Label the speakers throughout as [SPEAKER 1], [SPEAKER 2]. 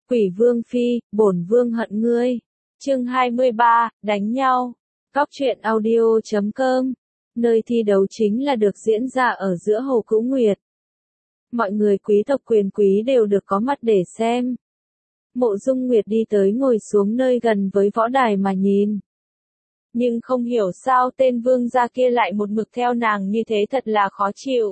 [SPEAKER 1] Quỷ Vương Phi, bổn vương hận ngươi. Chương 23, đánh nhau. Cóc truyện audio.com. Nơi thi đấu chính là được diễn ra ở giữa Hồ Cửu Nguyệt. Mọi người quý tộc quyền quý đều được có mặt để xem. Mộ Dung Nguyệt đi tới ngồi xuống nơi gần với võ đài mà nhìn. Nhưng không hiểu sao tên vương gia kia lại một mực theo nàng như thế, thật là khó chịu.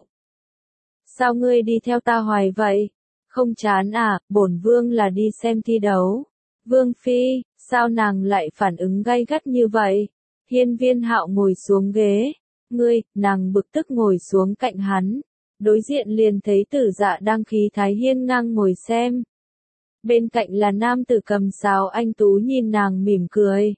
[SPEAKER 1] Sao ngươi đi theo ta hoài vậy? Không chán à, bổn vương là đi xem thi đấu. Vương Phi, sao nàng lại phản ứng gay gắt như vậy? Hiên Viên Hạo ngồi xuống ghế. Ngươi, nàng bực tức ngồi xuống cạnh hắn. Đối diện liền thấy Tử Dạ đang khí thái hiên ngang ngồi xem. Bên cạnh là nam tử cầm sáo anh tú nhìn nàng mỉm cười.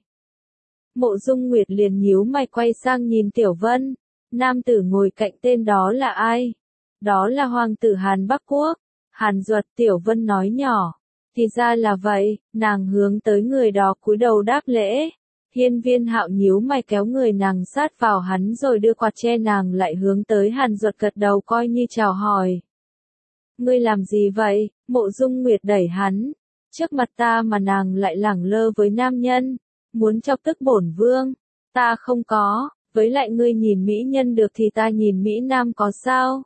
[SPEAKER 1] Mộ Dung Nguyệt liền nhíu mày quay sang nhìn Tiểu Vân. Nam tử ngồi cạnh tên đó là ai? Đó là hoàng tử Hàn Bắc Quốc. Hàn Duật. Tiểu Vân nói nhỏ. Thì ra là vậy, nàng hướng tới người đó cúi đầu đáp lễ. Hiên Viên Hạo nhíu mày kéo người nàng sát vào hắn rồi đưa quạt che nàng lại hướng tới Hàn Duật gật đầu coi như chào hỏi. Ngươi làm gì vậy? Mộ Dung Nguyệt đẩy hắn. Trước mặt ta mà nàng lại lẳng lơ với nam nhân. Muốn chọc tức bổn vương. Ta không có, với lại ngươi nhìn mỹ nhân được thì ta nhìn mỹ nam có sao?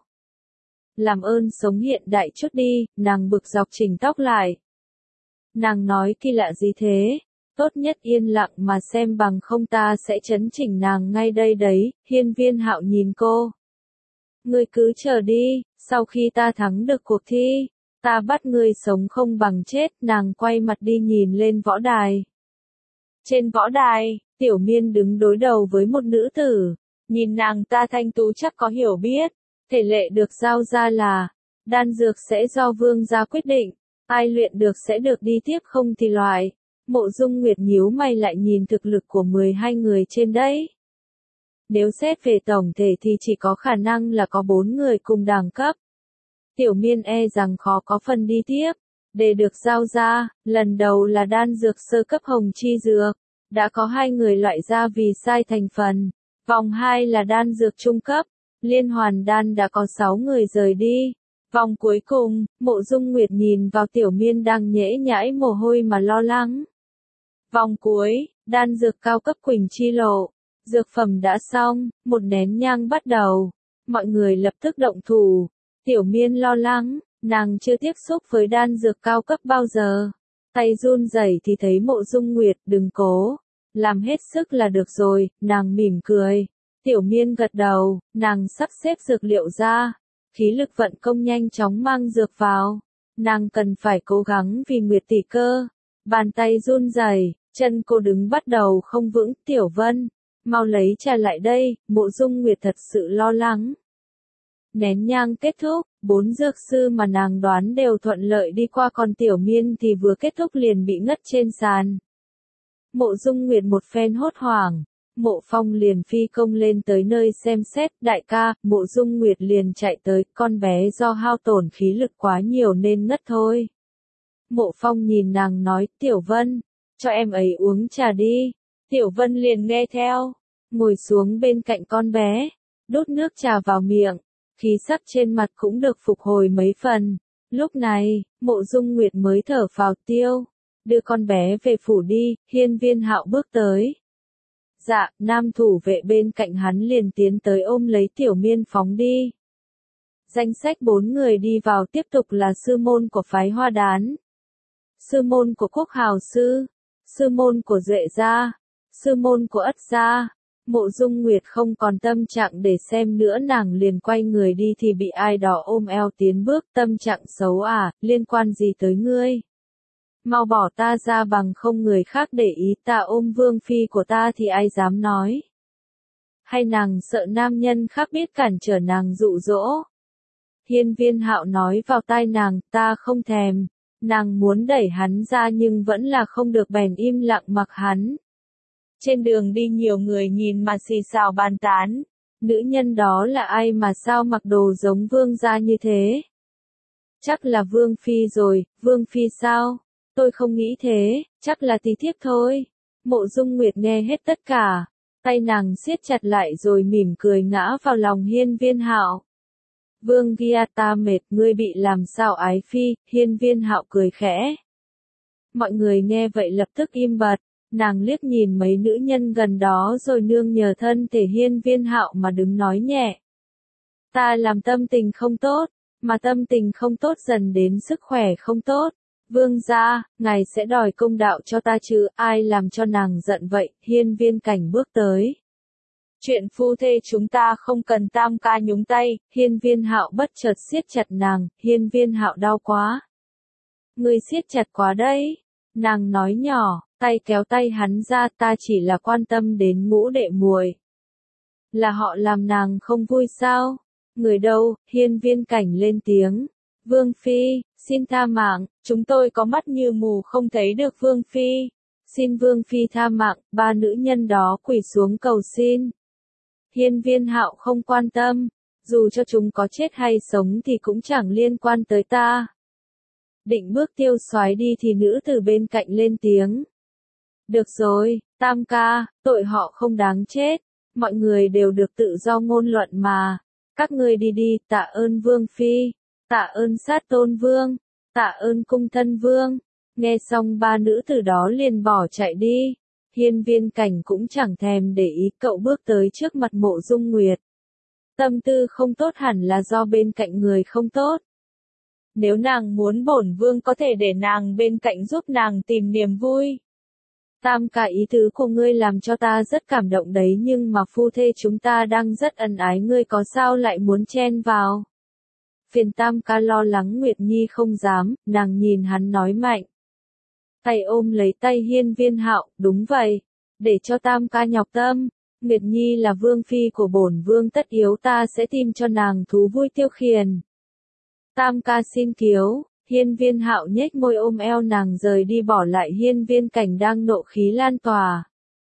[SPEAKER 1] Làm ơn sống hiện đại chút đi, nàng bực dọc chỉnh tóc lại. Nàng nói kỳ lạ gì thế? Tốt nhất yên lặng mà xem bằng không ta sẽ chấn chỉnh nàng ngay đây đấy. Hiên Viên Hạo nhìn cô. Ngươi cứ chờ đi, sau khi ta thắng được cuộc thi, ta bắt ngươi sống không bằng chết. Nàng quay mặt đi nhìn lên võ đài. Trên võ đài, Tiểu Miên đứng đối đầu với một nữ tử. Nhìn nàng ta thanh tú chắc có hiểu biết. Thể lệ được giao ra là, đan dược sẽ do vương gia quyết định. Ai luyện được sẽ được đi tiếp, không thì loại. Mộ Dung Nguyệt nhíu mày lại nhìn thực lực của 12 người trên đấy. Nếu xét về tổng thể thì chỉ có khả năng là có 4 người cùng đẳng cấp. Tiểu Miên e rằng khó có phần đi tiếp. Để được giao ra, lần đầu là đan dược sơ cấp hồng chi dược. Đã có 2 người loại ra vì sai thành phần. Vòng 2 là đan dược trung cấp. Liên hoàn đan đã có 6 người rời đi. Vòng cuối cùng, Mộ Dung Nguyệt nhìn vào Tiểu Miên đang nhễ nhãi mồ hôi mà lo lắng. Vòng cuối, đan dược cao cấp Quỳnh Chi Lộ. Dược phẩm đã xong, một nén nhang bắt đầu. Mọi người lập tức động thủ. Tiểu Miên lo lắng, nàng chưa tiếp xúc với đan dược cao cấp bao giờ. Tay run rẩy thì thấy Mộ Dung Nguyệt, đừng cố. Làm hết sức là được rồi, nàng mỉm cười. Tiểu Miên gật đầu, nàng sắp xếp dược liệu ra. Khí lực vận công nhanh chóng mang dược vào. Nàng cần phải cố gắng vì Nguyệt tỷ cơ. Bàn tay run rẩy, chân cô đứng bắt đầu không vững. Tiểu Vân, mau lấy trà lại đây. Mộ Dung Nguyệt thật sự lo lắng. Nén nhang kết thúc, 4 dược sư mà nàng đoán đều thuận lợi đi qua, còn Tiểu Miên thì vừa kết thúc liền bị ngất trên sàn. Mộ Dung Nguyệt một phen hốt hoảng. Mộ Phong liền phi công lên tới nơi xem xét. Đại ca, Mộ Dung Nguyệt liền chạy tới. Con bé do hao tổn khí lực quá nhiều nên ngất thôi. Mộ Phong nhìn nàng nói, Tiểu Vân, cho em ấy uống trà đi. Tiểu Vân liền nghe theo. Ngồi xuống bên cạnh con bé. Đút nước trà vào miệng. Khí sắc trên mặt cũng được phục hồi mấy phần. Lúc này, Mộ Dung Nguyệt mới thở phào tiêu. Đưa con bé về phủ đi. Hiên Viên Hạo bước tới. Dạ, nam thủ vệ bên cạnh hắn liền tiến tới ôm lấy Tiểu Miên phóng đi. Danh sách 4 người đi vào tiếp tục là sư môn của phái Hoa Đán, sư môn của Quốc Hào Sư, sư môn của Duệ Gia, sư môn của Ất Gia. Mộ Dung Nguyệt không còn tâm trạng để xem nữa, nàng liền quay người đi thì bị ai đó ôm eo tiến bước. Tâm trạng xấu à, liên quan gì tới ngươi? Mau bỏ ta ra bằng không người khác để ý ta ôm vương phi của ta thì ai dám nói. Hay nàng sợ nam nhân khác biết cản trở nàng dụ dỗ? Hiên Viên Hạo nói vào tai nàng, ta không thèm. Nàng muốn đẩy hắn ra nhưng vẫn là không được bèn im lặng mặc hắn. Trên đường đi nhiều người nhìn mà xì xào bàn tán. Nữ nhân đó là ai mà sao mặc đồ giống vương gia như thế? Chắc là vương phi rồi. Vương phi sao? Tôi không nghĩ thế, chắc là tí thiếp thôi. Mộ Dung Nguyệt nghe hết tất cả. Tay nàng siết chặt lại rồi mỉm cười ngã vào lòng Hiên Viên Hạo. Vương gia ta mệt, ngươi bị làm sao ái phi? Hiên Viên Hạo cười khẽ. Mọi người nghe vậy lập tức im bặt, nàng liếc nhìn mấy nữ nhân gần đó rồi nương nhờ thân thể Hiên Viên Hạo mà đứng nói nhẹ. Ta làm tâm tình không tốt, mà tâm tình không tốt dần đến sức khỏe không tốt. Vương gia, ngài sẽ đòi công đạo cho ta chứ, ai làm cho nàng giận vậy? Hiên Viên Cảnh bước tới. Chuyện phu thê chúng ta không cần Tam ca nhúng tay. Hiên Viên Hạo bất chợt siết chặt nàng. Hiên Viên Hạo đau quá. Ngươi siết chặt quá đấy. Nàng nói nhỏ, tay kéo tay hắn ra, ta chỉ là quan tâm đến Ngũ đệ muội. Là họ làm nàng không vui sao? Người đâu? Hiên Viên Cảnh lên tiếng. Vương phi, xin tha mạng, chúng tôi có mắt như mù không thấy được Vương phi. Xin Vương phi tha mạng. Ba nữ nhân đó quỳ xuống cầu xin. Hiên Viên Hạo không quan tâm, dù cho chúng có chết hay sống thì cũng chẳng liên quan tới ta. Định bước tiêu soái đi thì nữ từ bên cạnh lên tiếng. Được rồi, Tam ca, tội họ không đáng chết, mọi người đều được tự do ngôn luận mà. Các ngươi đi đi, tạ ơn Vương phi, tạ ơn Sát Tôn Vương, tạ ơn Cung Thân Vương. Nghe xong ba nữ từ đó liền bỏ chạy đi. Hiên Viên Cảnh cũng chẳng thèm để ý, cậu bước tới trước mặt Mộ Dung Nguyệt. Tâm tư không tốt hẳn là do bên cạnh người không tốt. Nếu nàng muốn bổn vương có thể để nàng bên cạnh giúp nàng tìm niềm vui. Tam ca, ý tứ của ngươi làm cho ta rất cảm động đấy, nhưng mà phu thê chúng ta đang rất ân ái, ngươi có sao lại muốn chen vào? Phiền Tam ca lo lắng. Nguyệt Nhi không dám, nàng nhìn hắn nói mạnh. Tay ôm lấy tay Hiên Viên Hạo, đúng vậy, để cho Tam ca nhọc tâm. Nguyệt Nhi là vương phi của bổn vương, tất yếu ta sẽ tìm cho nàng thú vui tiêu khiển. Tam ca xin cứu. Hiên Viên Hạo nhếch môi ôm eo nàng rời đi, bỏ lại Hiên Viên Cảnh đang nộ khí lan tỏa.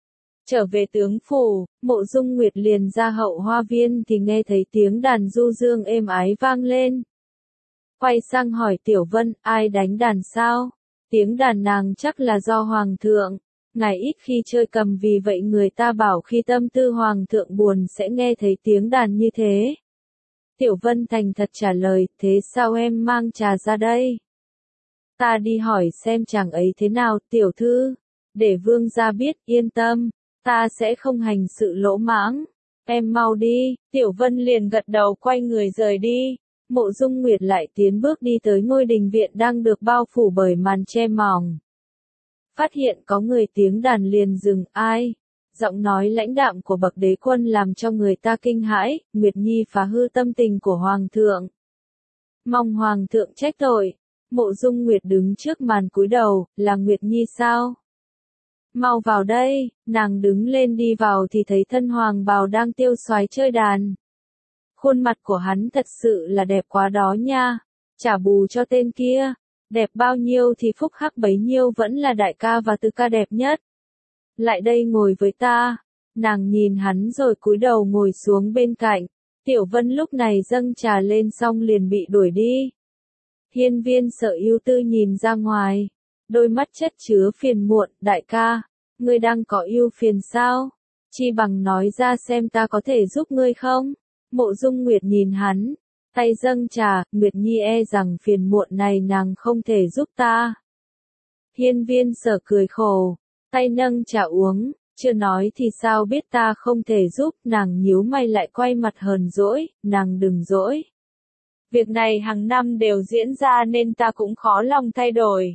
[SPEAKER 1] Trở về tướng phủ, Mộ Dung Nguyệt liền ra hậu hoa viên thì nghe thấy tiếng đàn du dương êm ái vang lên. Quay sang hỏi Tiểu Vân, ai đánh đàn sao? Tiếng đàn nàng chắc là do Hoàng thượng. Ngài ít khi chơi cầm, vì vậy người ta bảo khi tâm tư Hoàng thượng buồn sẽ nghe thấy tiếng đàn như thế. Tiểu Vân thành thật trả lời, thế sao em mang trà ra đây? Ta đi hỏi xem chàng ấy thế nào, tiểu thư. Để vương gia biết, yên tâm, ta sẽ không hành sự lỗ mãng. Em mau đi. Tiểu Vân liền gật đầu quay người rời đi. Mộ Dung Nguyệt lại tiến bước đi tới ngôi đình viện đang được bao phủ bởi màn che mỏng. Phát hiện có người, tiếng đàn liền dừng. Ai? Giọng nói lãnh đạm của bậc đế quân làm cho người ta kinh hãi. Nguyệt Nhi phá hư tâm tình của Hoàng thượng. Mong Hoàng thượng trách tội. Mộ Dung Nguyệt đứng trước màn cúi đầu, là Nguyệt Nhi sao? Mau vào đây. Nàng đứng lên đi vào thì thấy thân hoàng bào đang tiêu xoái chơi đàn. Khuôn mặt của hắn thật sự là đẹp quá đó nha. Trả bù cho tên kia. Đẹp bao nhiêu thì phúc hắc bấy nhiêu, vẫn là đại ca và tứ ca đẹp nhất. Lại đây ngồi với ta. Nàng nhìn hắn rồi cúi đầu ngồi xuống bên cạnh. Tiểu Vân lúc này dâng trà lên xong liền bị đuổi đi. Hiên Viên Sở ưu tư nhìn ra ngoài. Đôi mắt chất chứa phiền muộn. Đại ca, ngươi đang có ưu phiền sao? Chi bằng nói ra xem ta có thể giúp ngươi không? Mộ Dung Nguyệt nhìn hắn. Tay dâng trà. Nguyệt Nhi e rằng phiền muộn này nàng không thể giúp ta. Hiên Viên Sở cười khổ. Tay nâng trà uống. Chưa nói thì sao biết ta không thể giúp. Nàng nhíu mày lại quay mặt hờn dỗi. Nàng đừng dỗi. Việc này hàng năm đều diễn ra nên ta cũng khó lòng thay đổi.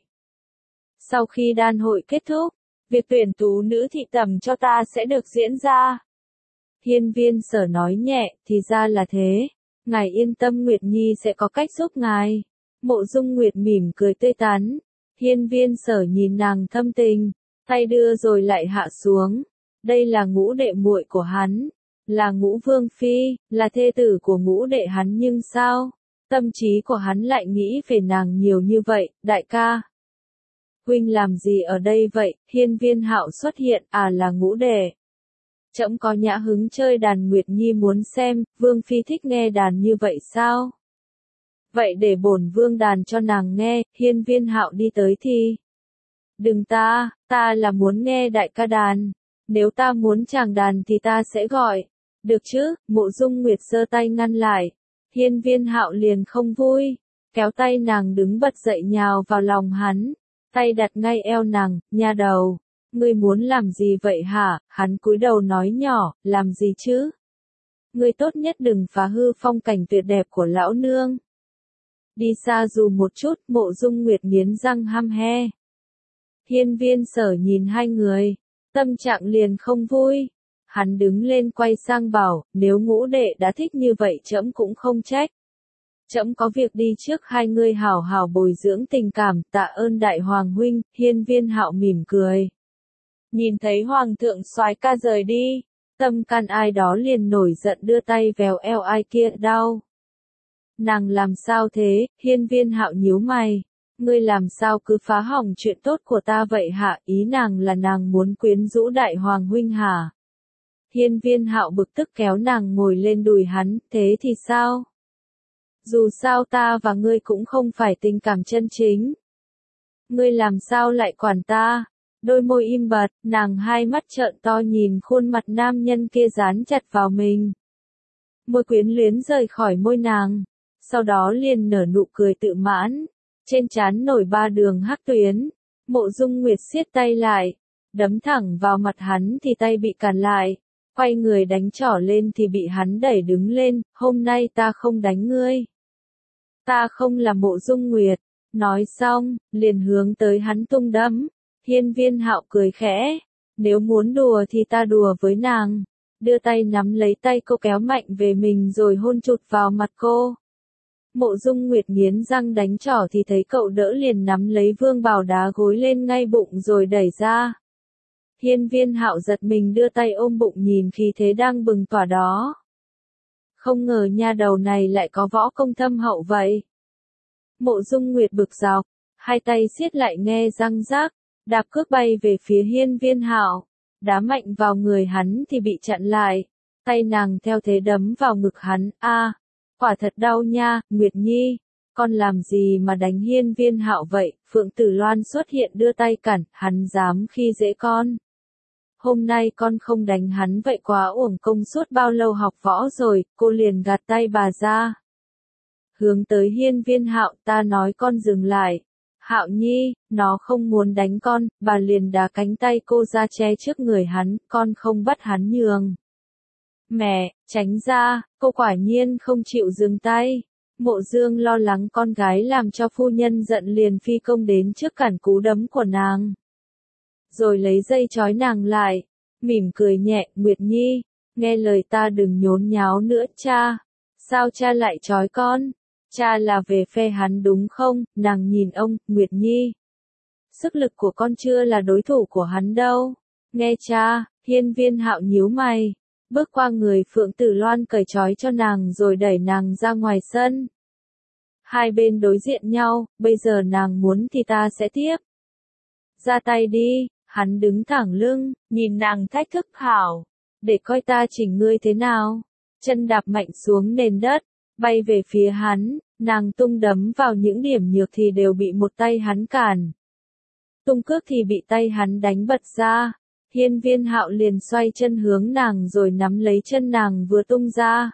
[SPEAKER 1] Sau khi đan hội kết thúc, việc tuyển tú nữ thị tẩm cho ta sẽ được diễn ra. Hiên Viên Sở nói nhẹ, thì ra là thế. Ngài yên tâm, Nguyệt Nhi sẽ có cách giúp ngài. Mộ Dung Nguyệt mỉm cười tươi tắn. Hiên Viên Sở nhìn nàng thâm tình, tay đưa rồi lại hạ xuống. Đây là Ngũ đệ muội của hắn, là Ngũ vương phi, là thê tử của Ngũ đệ hắn, nhưng sao? Tâm trí của hắn lại nghĩ về nàng nhiều như vậy. Đại ca, huynh làm gì ở đây vậy? Hiên Viên Hạo xuất hiện, là Ngũ đệ. Trẫm có nhã hứng chơi đàn, Nguyệt Nhi muốn xem. Vương phi thích nghe đàn như vậy sao? Vậy để bổn vương đàn cho nàng nghe. Hiên Viên Hạo đi tới thì. Đừng, ta là muốn nghe đại ca đàn. Nếu ta muốn chàng đàn thì ta sẽ gọi. Được chứ? Mộ Dung Nguyệt giơ tay ngăn lại. Hiên Viên Hạo liền không vui, kéo tay nàng đứng bật dậy nhào vào lòng hắn. tay đặt ngay eo nàng, nha đầu. Ngươi muốn làm gì vậy hả? Hắn cúi đầu nói nhỏ, làm gì chứ? Ngươi tốt nhất đừng phá hư phong cảnh tuyệt đẹp của lão nương. Đi xa dù một chút, Mộ Dung Nguyệt nghiến răng hăm he. Hiên Viên Sở nhìn hai người, tâm trạng liền không vui. Hắn đứng lên quay sang bảo, nếu ngũ đệ đã thích như vậy trẫm cũng không trách. Trẫm có việc đi trước, hai ngươi hảo hảo bồi dưỡng tình cảm, tạ ơn đại hoàng huynh. Hiên Viên Hạo mỉm cười. Nhìn thấy hoàng thượng soái ca rời đi, tâm can ai đó liền nổi giận đưa tay véo eo ai kia, đau. Nàng làm sao thế? Hiên Viên Hạo nhíu mày. Ngươi làm sao cứ phá hỏng chuyện tốt của ta vậy hả? Ý nàng là nàng muốn quyến rũ đại hoàng huynh hả? Hiên Viên Hạo bực tức kéo nàng ngồi lên đùi hắn, thế thì sao? Dù sao ta và ngươi cũng không phải tình cảm chân chính. Ngươi làm sao lại quản ta? Đôi môi im bặt, nàng hai mắt trợn to nhìn khuôn mặt nam nhân kia dán chặt vào mình. Môi quyến luyến rời khỏi môi nàng, sau đó liền nở nụ cười tự mãn. Trên trán nổi ba đường hắc tuyến, Mộ Dung Nguyệt siết tay lại, đấm thẳng vào mặt hắn thì tay bị cản lại, quay người đánh trỏ lên thì bị hắn đẩy đứng lên, hôm nay ta không đánh ngươi. Ta không là Mộ Dung Nguyệt, nói xong, liền hướng tới hắn tung đấm. Hiên Viên Hạo cười khẽ, nếu muốn đùa thì ta đùa với nàng, đưa tay nắm lấy tay cô kéo mạnh về mình rồi hôn chụt vào mặt cô. Mộ Dung Nguyệt nghiến răng đánh trỏ thì thấy cậu đỡ liền nắm lấy Vương Bảo đá gối lên ngay bụng rồi đẩy ra. Hiên Viên Hạo giật mình đưa tay ôm bụng nhìn khí thế đang bừng tỏa đó. Không ngờ nha đầu này lại có võ công thâm hậu vậy. Mộ Dung Nguyệt bực dọc, hai tay siết lại nghe răng rác, đạp cước bay về phía Hiên Viên Hạo, đá mạnh vào người hắn thì bị chặn lại, tay nàng theo thế đấm vào ngực hắn, a, quả thật đau nha, Nguyệt Nhi, con làm gì mà đánh Hiên Viên Hạo vậy? Phượng Tử Loan xuất hiện đưa tay cản, hắn dám khi dễ con. Hôm nay con không đánh hắn vậy quá uổng công suốt bao lâu học võ rồi, cô liền gạt tay bà ra. Hướng tới Hiên Viên Hạo, ta nói con dừng lại. Hạo Nhi, nó không muốn đánh con, bà liền đá cánh tay cô ra che trước người hắn, con không bắt hắn nhường. Mẹ, tránh ra, cô quả nhiên không chịu dừng tay. Mộ Dương lo lắng con gái làm cho phu nhân giận liền phi công đến trước cản cú đấm của nàng. Rồi lấy dây trói nàng lại, mỉm cười nhẹ, Nguyệt Nhi, nghe lời ta đừng nhốn nháo nữa cha. Sao cha lại trói con? Cha là về phe hắn đúng không? Nàng nhìn ông, Nguyệt Nhi. Sức lực của con chưa là đối thủ của hắn đâu. Nghe cha, Hiên Viên Hạo nhíu mày, bước qua người Phượng Tử Loan cởi trói cho nàng rồi đẩy nàng ra ngoài sân. Hai bên đối diện nhau, bây giờ nàng muốn thì ta sẽ tiếp. Ra tay đi, hắn đứng thẳng lưng, nhìn nàng thách thức hảo, để coi ta chỉnh ngươi thế nào. Chân đạp mạnh xuống nền đất, bay về phía hắn, nàng tung đấm vào những điểm nhược thì đều bị một tay hắn cản. Tung cước thì bị tay hắn đánh bật ra. Hiên Viên Hạo liền xoay chân hướng nàng rồi nắm lấy chân nàng vừa tung ra.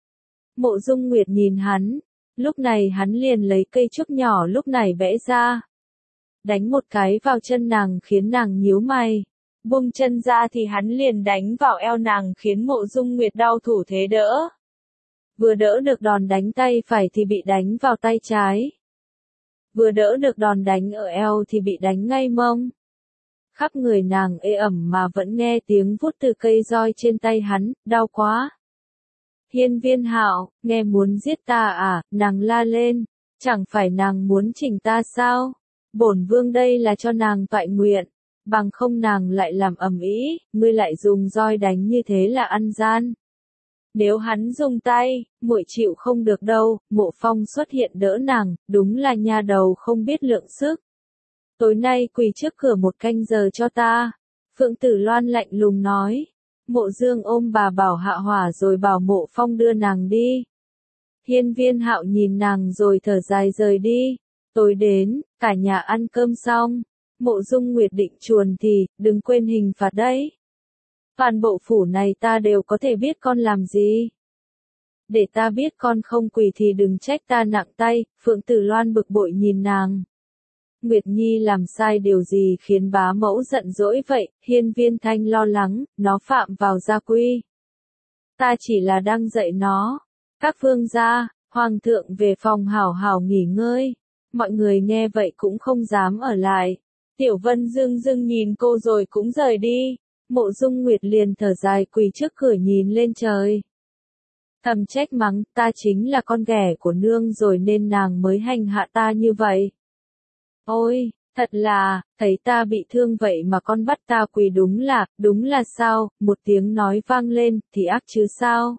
[SPEAKER 1] Mộ Dung Nguyệt nhìn hắn, lúc này hắn liền lấy cây trúc nhỏ lúc này vẽ ra. Đánh một cái vào chân nàng khiến nàng nhíu mày. Buông chân ra thì hắn liền đánh vào eo nàng khiến Mộ Dung Nguyệt đau thủ thế đỡ. Vừa đỡ được đòn đánh tay phải thì bị đánh vào tay trái. Vừa đỡ được đòn đánh ở eo thì bị đánh ngay mông. Khắp người nàng ê ẩm mà vẫn nghe tiếng vút từ cây roi trên tay hắn, đau quá. Hiên Viên Hạo, nghe muốn giết ta à? Nàng la lên, chẳng phải nàng muốn chỉnh ta sao? Bổn vương đây là cho nàng toại nguyện, bằng không nàng lại làm ầm ĩ, ngươi lại dùng roi đánh như thế là ăn gian. Nếu hắn dùng tay, muội chịu không được đâu. Mộ Phong xuất hiện đỡ nàng, đúng là nha đầu không biết lượng sức. Tối nay quỳ trước cửa một canh giờ cho ta. Phượng Tử Loan lạnh lùng nói. Mộ Dương ôm bà bảo hạ hỏa rồi bảo Mộ Phong đưa nàng đi. Hiên Viên Hạo nhìn nàng rồi thở dài rời đi. Tối đến, cả nhà ăn cơm xong. Mộ Dung Nguyệt định chuồn thì, đừng quên hình phạt đấy. Toàn bộ phủ này ta đều có thể biết con làm gì. Để ta biết con không quỳ thì đừng trách ta nặng tay. Phượng Tử Loan bực bội nhìn nàng. Nguyệt Nhi làm sai điều gì khiến bá mẫu giận dỗi vậy? Hiên Viên Thanh lo lắng, nó phạm vào gia quy. Ta chỉ là đang dạy nó. Các vương gia, hoàng thượng về phòng hảo hảo nghỉ ngơi. Mọi người nghe vậy cũng không dám ở lại. Tiểu Vân dưng dưng nhìn cô rồi cũng rời đi. Mộ Dung Nguyệt liền thở dài quỳ trước cửa nhìn lên trời. Thầm trách mắng, ta chính là con ghẻ của nương rồi nên nàng mới hành hạ ta như vậy. Ôi, thật là, thấy ta bị thương vậy mà con bắt ta quỳ đúng là sao, một tiếng nói vang lên, thì ác chứ sao.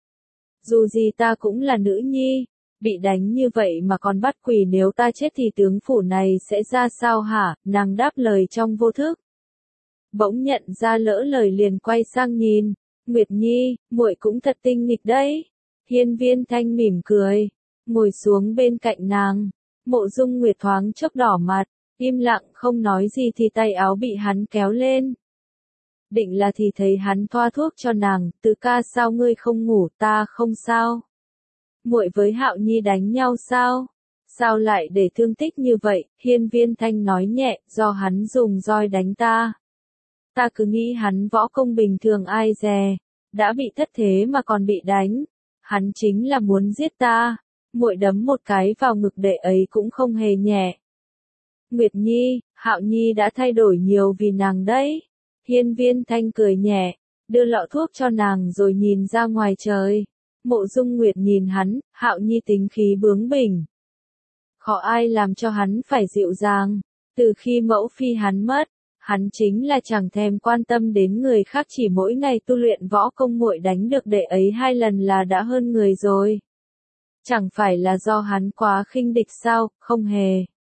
[SPEAKER 1] Dù gì ta cũng là nữ nhi, bị đánh như vậy mà còn bắt quỳ, nếu ta chết thì tướng phủ này sẽ ra sao hả, nàng đáp lời trong vô thức. Bỗng nhận ra lỡ lời liền quay sang nhìn, Nguyệt Nhi, muội cũng thật tinh nghịch đấy. Hiên Viên Thanh mỉm cười, ngồi xuống bên cạnh nàng. Mộ Dung Nguyệt thoáng chốc đỏ mặt, im lặng không nói gì thì tay áo bị hắn kéo lên. Định là thì thấy hắn thoa thuốc cho nàng, Tứ ca sao ngươi không ngủ, ta không sao. Muội với Hạo Nhi đánh nhau sao? Sao lại để thương tích như vậy? Hiên Viên Thanh nói nhẹ, do hắn dùng roi đánh ta. Ta cứ nghĩ hắn võ công bình thường ai dè, đã bị thất thế mà còn bị đánh. Hắn chính là muốn giết ta. Muội đấm một cái vào ngực đệ ấy cũng không hề nhẹ. Nguyệt Nhi, Hạo Nhi đã thay đổi nhiều vì nàng đấy. Hiên Viên Thanh cười nhẹ, đưa lọ thuốc cho nàng rồi nhìn ra ngoài trời. Mộ Dung Nguyệt nhìn hắn, Hạo Nhi tính khí bướng bỉnh. Khó ai làm cho hắn phải dịu dàng. Từ khi mẫu phi hắn mất, hắn chính là chẳng thèm quan tâm đến người khác, chỉ mỗi ngày tu luyện võ công, muội đánh được đệ ấy 2 lần là đã hơn người rồi. Chẳng phải là do hắn quá khinh địch sao? Không hề.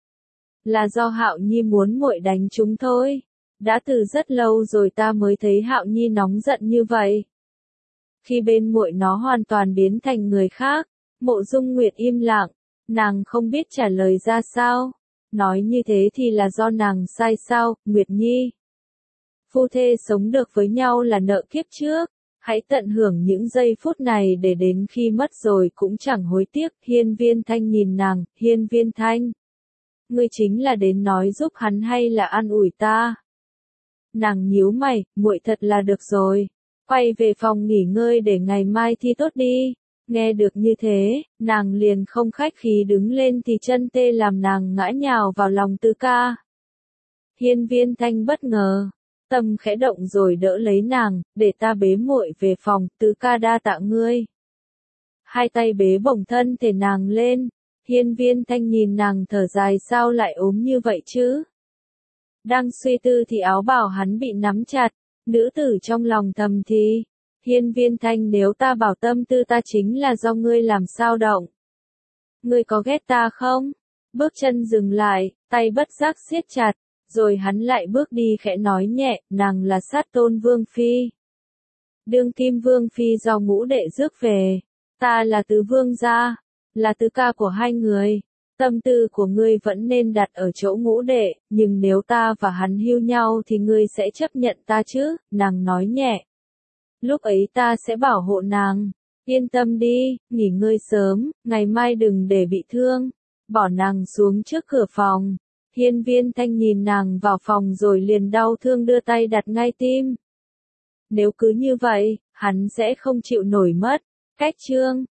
[SPEAKER 1] Là do Hạo Nhi muốn muội đánh chúng thôi. Đã từ rất lâu rồi ta mới thấy Hạo Nhi nóng giận như vậy. Khi bên muội nó hoàn toàn biến thành người khác. Mộ Dung Nguyệt im lặng, nàng không biết trả lời ra sao. Nói như thế thì là do nàng sai sao, Nguyệt Nhi? Phu thê sống được với nhau là nợ kiếp trước. Hãy tận hưởng những giây phút này để đến khi mất rồi cũng chẳng hối tiếc. Hiên Viên Thanh nhìn nàng, Hiên Viên Thanh. Ngươi chính là đến nói giúp hắn hay là an ủi ta? Nàng nhíu mày, muội thật là được rồi. Quay về phòng nghỉ ngơi để ngày mai thi tốt đi. Nghe được như thế, nàng liền không khách khí đứng lên thì chân tê làm nàng ngã nhào vào lòng Tứ ca. Hiên Viên Thanh bất ngờ. Tâm khẽ động rồi đỡ lấy nàng, để ta bế muội về phòng, Tứ ca đa tạ ngươi. Hai tay bế bổng thân thể nàng lên, Hiên Viên Thanh nhìn nàng thở dài, sao lại ốm như vậy chứ? Đang suy tư thì áo bào hắn bị nắm chặt, nữ tử trong lòng thầm thì, Hiên Viên Thanh, nếu ta bảo tâm tư ta chính là do ngươi làm sao động. Ngươi có ghét ta không? Bước chân dừng lại, tay bất giác siết chặt. Rồi hắn lại bước đi khẽ nói nhẹ, nàng là sát tôn vương phi. Đương kim vương phi do ngũ đệ rước về. Ta là tứ vương gia, là tứ ca của hai người. Tâm tư của ngươi vẫn nên đặt ở chỗ ngũ đệ, nhưng nếu ta và hắn hưu nhau thì ngươi sẽ chấp nhận ta chứ, nàng nói nhẹ. Lúc ấy ta sẽ bảo hộ nàng. Yên tâm đi, nghỉ ngơi sớm, ngày mai đừng để bị thương. Bỏ nàng xuống trước cửa phòng. Hiên Viên Thanh nhìn nàng vào phòng rồi liền đau thương đưa tay đặt ngay tim. Nếu cứ như vậy, hắn sẽ không chịu nổi mất. Cách chương